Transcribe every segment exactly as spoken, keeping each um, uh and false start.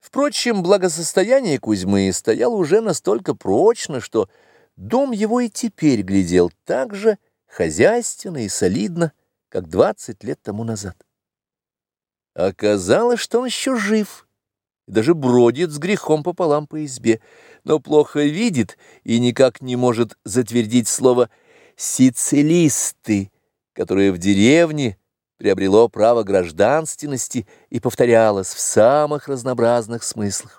Впрочем, благосостояние Кузьмы стояло уже настолько прочно, что дом его и теперь глядел так же хозяйственно и солидно, как двадцать лет тому назад. Оказалось, что он еще жив и даже бродит с грехом пополам по избе, но плохо видит и никак не может затвердить слово «сицилисты», которое в деревне приобрело право гражданственности и повторялось в самых разнообразных смыслах.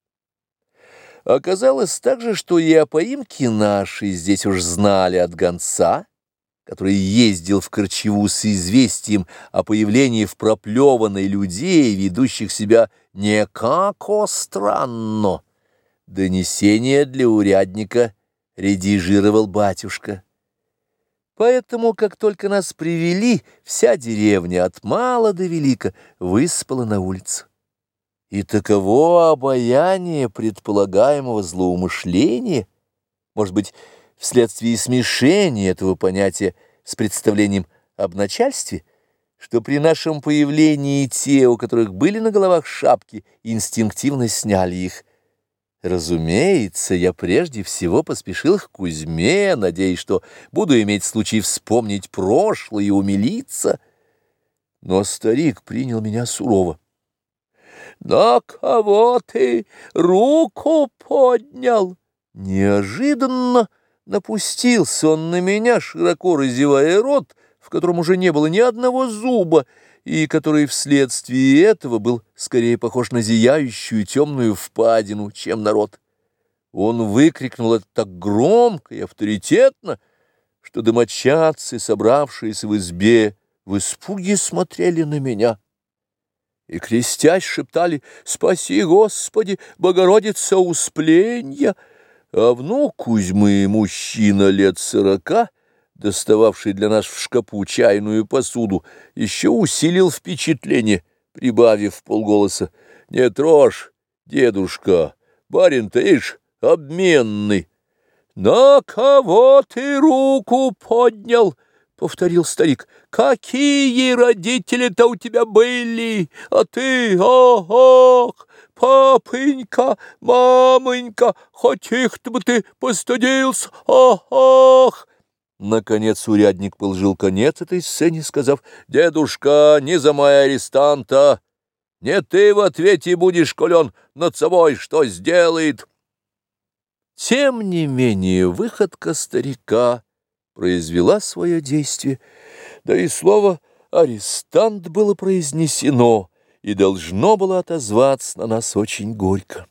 Оказалось также, что и о поимке нашей здесь уж знали от гонца, который ездил в Корчеву с известием о появлении в проплеванной людей, ведущих себя не како странно. Донесение для урядника редижировал батюшка. Поэтому, как только нас привели, вся деревня от мала до велика выспала на улицу. И таково обаяние предполагаемого злоумышления, может быть, вследствие смешения этого понятия с представлением об начальстве, что при нашем появлении те, у которых были на головах шапки, инстинктивно сняли их. Разумеется, я прежде всего поспешил к Кузьме, надеясь, что буду иметь случай вспомнить прошлое и умилиться. Но старик принял меня сурово. «На кого ты руку поднял?» Неожиданно напустился он на меня, широко разевая рот, в котором уже не было ни одного зуба, и который вследствие этого был скорее похож на зияющую темную впадину, чем на рот. Он выкрикнул это так громко и авторитетно, что домочадцы, собравшиеся в избе, в испуге смотрели на меня и, крестясь, шептали «Спаси, Господи, Богородица Успленья!» А внук Кузьмы, мужчина лет сорока, достававший для нас в шкапу чайную посуду, еще усилил впечатление, прибавив вполголоса: «Не трожь, дедушка, барин-то, ишь, обменный». «На кого ты руку поднял?» — повторил старик. «Какие родители-то у тебя были? А ты, ох, папонька, мамонька, хоть их-то бы ты постыдился, ох!» Наконец урядник положил конец этой сцене, сказав: «Дедушка, не за моя арестанта, не ты в ответе будешь, коль он над собой что сделает». Тем не менее выходка старика произвела свое действие, да и слово «арестант» было произнесено и должно было отозваться на нас очень горько.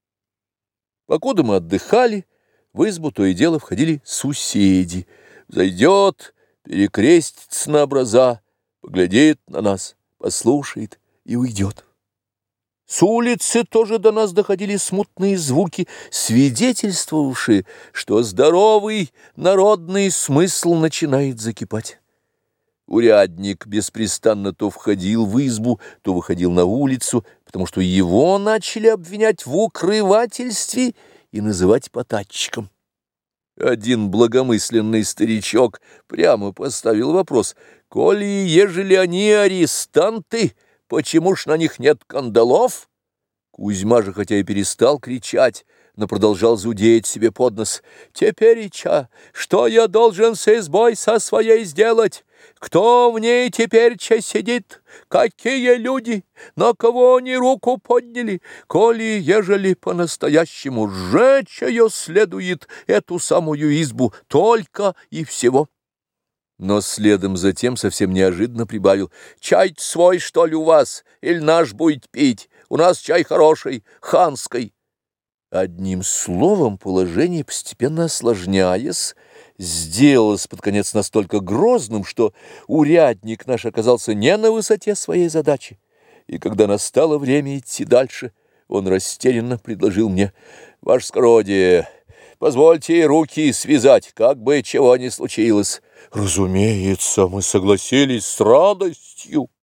Покуда мы отдыхали, в избу то и дело входили соседи. Зайдет, перекрестится на образа, поглядит на нас, послушает и уйдет. С улицы тоже до нас доходили смутные звуки, свидетельствовавшие, что здоровый народный смысл начинает закипать. Урядник беспрестанно то входил в избу, то выходил на улицу, потому что его начали обвинять в укрывательстве и называть потатчиком. Один благомысленный старичок прямо поставил вопрос: «Коли, ежели они арестанты, почему ж на них нет кандалов?» Кузьма же, хотя и перестал кричать, но продолжал зудеть себе под нос: «Теперича, что я должен с избой со своей сделать? Кто в ней теперь-ча сидит? Какие люди? На кого они руку подняли? Коли, ежели по-настоящему сжечь ее следует, эту самую избу, только и всего». Но следом затем совсем неожиданно прибавил: «Чай свой, что ли, у вас? Или наш будет пить? У нас чай хороший, ханский». Одним словом, положение, постепенно осложняясь, сделалось под конец настолько грозным, что урядник наш оказался не на высоте своей задачи, и когда настало время идти дальше, он растерянно предложил мне: «Вашескородие, позвольте руки связать, как бы чего ни случилось». Разумеется, мы согласились с радостью.